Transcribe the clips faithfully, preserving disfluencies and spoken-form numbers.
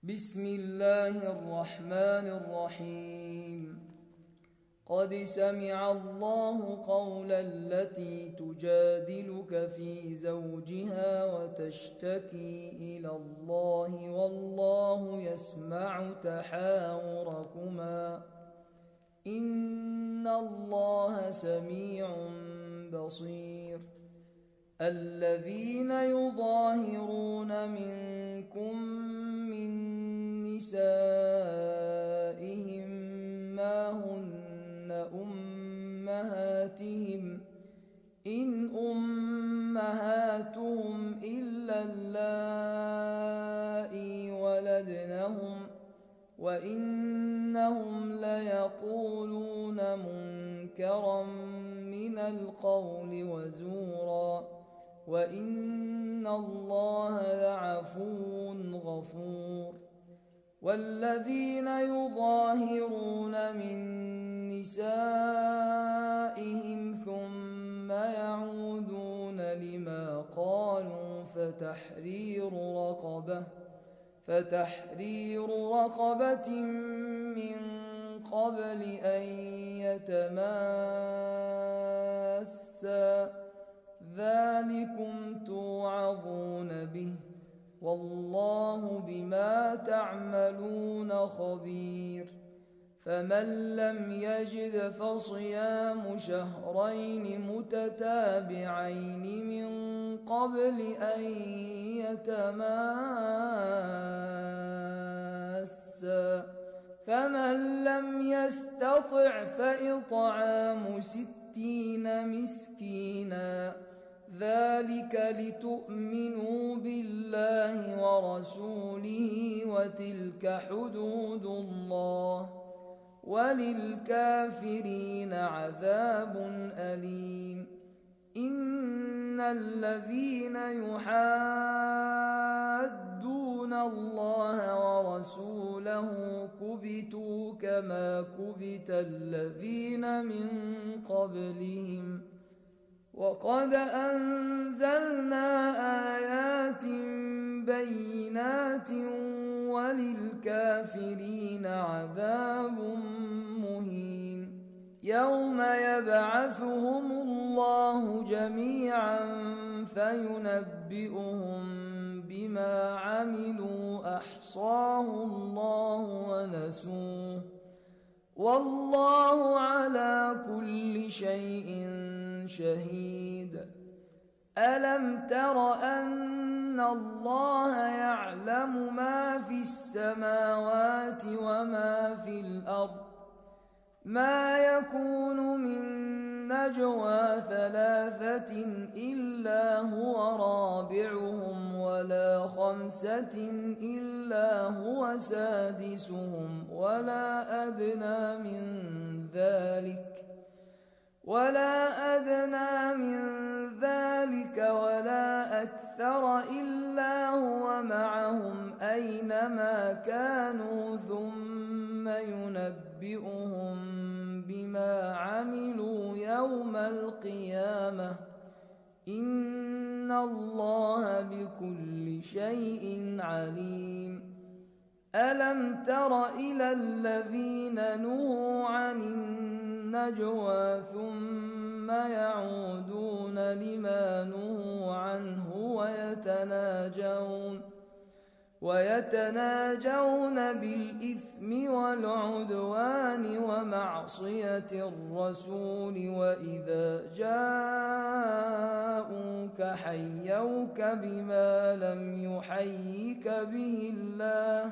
بسم الله الرحمن الرحيم. قد سمع الله قول التي تجادلك في زوجها وتشتكي إلى الله والله يسمع تحاوركما إن الله سميع بصير. الذين يظاهرون منكم من نسائهم ما هن أمهاتهم إن أمهاتهم إلا اللائي ولدنهم وإنهم ليقولون منكرا من القول وزورا وإن الله لعفو غفور. والذين يظاهرون من نسائهم ثم يعودون لما قالوا فتحرير رقبة فتحرير رقبة من قبل أن يتماسا ذلكم توعظون به والله بما تعملون خبير. فمن لم يجد فصيام شهرين متتابعين من قبل أن يتماسا فمن لم يستطع فإطعام ستين مسكينا ذلك لتؤمنوا بالله ورسوله وتلك حدود الله وللكافرين عذاب أليم. إن الذين يحادون الله ورسوله كبتوا كما كبت الذين من قبلهم وقد أنزلنا آيات بينات وللكافرين عذاب مهين. يوم يبعثهم الله جميعا فينبئهم بما عملوا أحصاه الله ونسوه والله على كل شيء شهيد. ألم تر أن الله يعلم ما في السماوات وما في الأرض ما يكون من نجوى ثلاثة إلا هو رابعهم ولا خمسة إلا هو سادسهم ولا أدنى من ذلك ولا أدنى من ذلك ولا أكثر إلا هو معهم أينما كانوا ثم ينبئهم بما عملوا يوم القيامة إن الله بكل شيء عليم. ألم تر إلى الذين نهوا عن النجوى ثم يعودون لما نهوا عنه ويتناجون ويتناجون بالإثم والعدوان ومعصية الرسول وإذا جاءوك حيوك بما لم يحيك به الله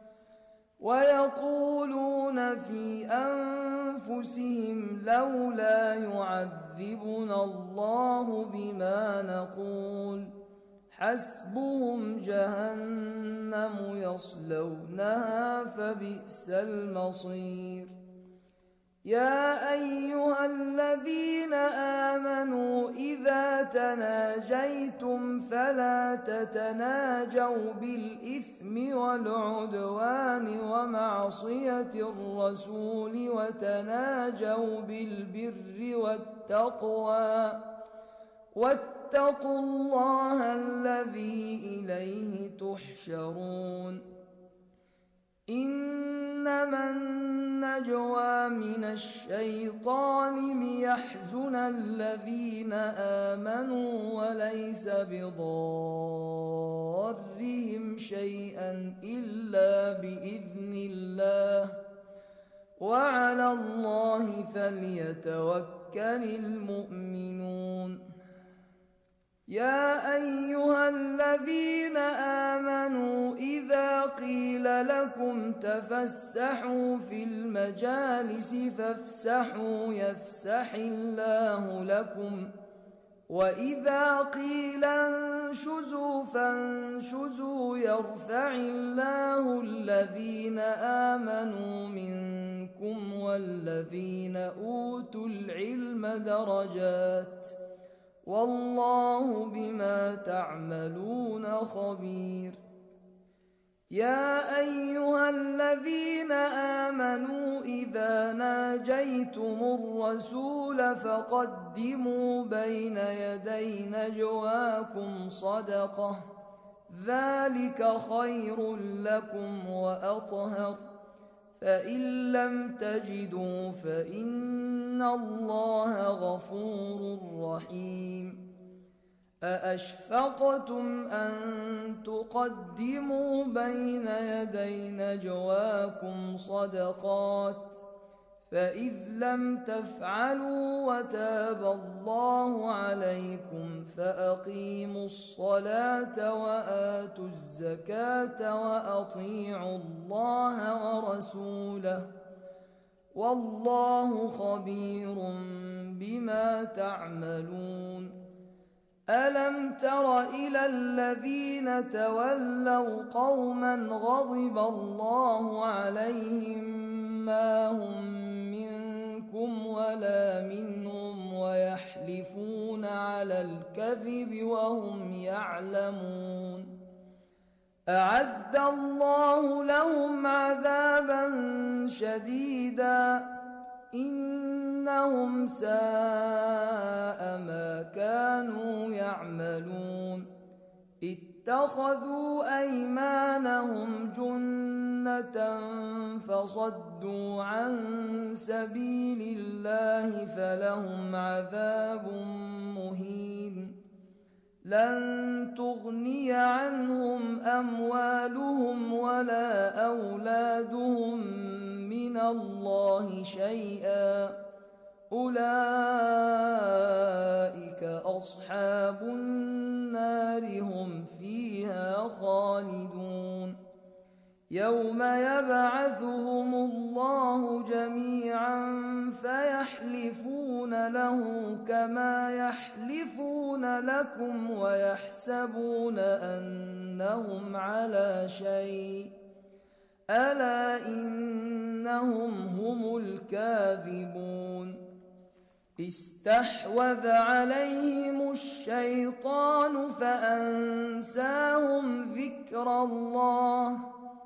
ويقولون في أنفسهم لولا يعذبنا الله بما نقول حسبهم جهنم يصلونها فبئس المصير. يا أيها الذين آمنوا إذا تناجيتم فلا تتناجوا بالإثم والعدوان ومعصية الرسول وتناجوا بالبر والتقوى واتقوا الله الذي إليه تحشرون. إنما النجوى من الشيطان ليحزن الذين آمنوا وليس بضارهم شيئا إلا بإذن الله وعلى الله فليتوكل المؤمنون. يا أيها الذين آمنوا إذا قيل لكم تفسحوا في المجالس فافسحوا يفسح الله لكم، وإذا قيل انشزوا فانشزوا يرفع الله الذين آمنوا منكم والذين أوتوا العلم درجات والله بما تعملون خبير. يا أيها الذين آمنوا إذا ناجيتم الرسول فقدموا بين يدي نجواكم صدقة ذلك خير لكم وأطهر، فإن لم تجدوا فإن الله غفور رحيم. أأشفقتم أن تقدموا بين يدي نجواكم صدقات فإذ لم تفعلوا وتاب الله عليكم فأقيموا الصلاة وآتوا الزكاة وأطيعوا الله ورسوله والله خبير بما تعملون. ألم تر إلى الذين تولوا قوما غضب الله عليهم ما هم منكم ولا منهم ويحلفون على الكذب وهم يعلمون. أعد الله لهم عذابا شديدا إنهم ساء ما كانوا يعملون. اتخذوا أيمانهم جنة فصدوا عن سبيل الله فلهم عذاب مهين. لن تغني عنهم أموالهم ولا أولادهم من الله شيئا أولئك أصحاب النار هم فيها خالدون. يوم يبعثهم الله جميعا فيحلفون له كما يحلفون لكم ويحسبون أنهم على شيء ألا إنهم هم الكاذبون. استحوذ عليهم الشيطان فأنساهم ذكر الله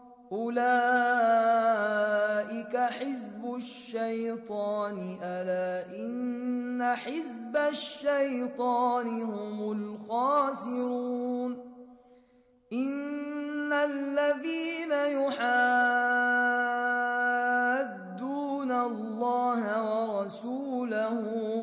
أولئك حزب الشيطان ألا إن حزب الشيطان هم الخاسرون. إن الذين يحادون الله ورسوله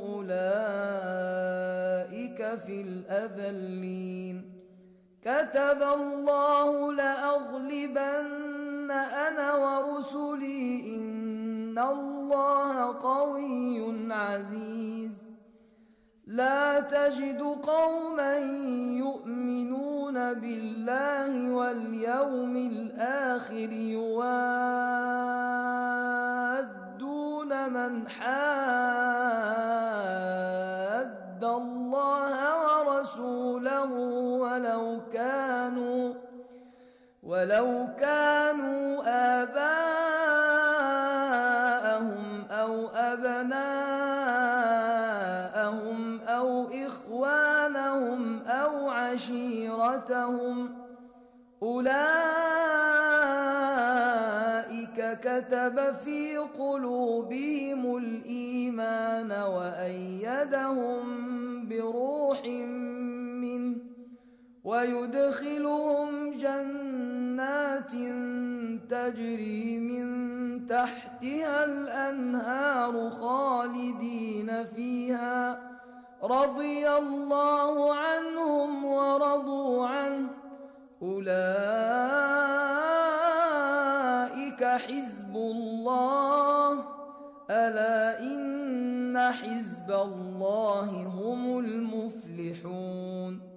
أولئك في الأذلين. كتب الله لأغلبن أنا ورسلي إن الله قوي عزيز. لا تجد قوما يؤمنون بالله واليوم الآخر يوادون من حاد الله ورسوله ولو كانوا ولو كانوا آباءهم أو أبناءهم أو إخوانهم أو عشيرتهم أولئك كتب في قلوبهم الإيمان وأيدهم بروح منه ويدخلهم جنات تجري من تحتها الأنهار خالدين فيها رضي الله عنهم ورضوا عنه أولئك حزب الله ألا إن حزب الله هم المفلحون.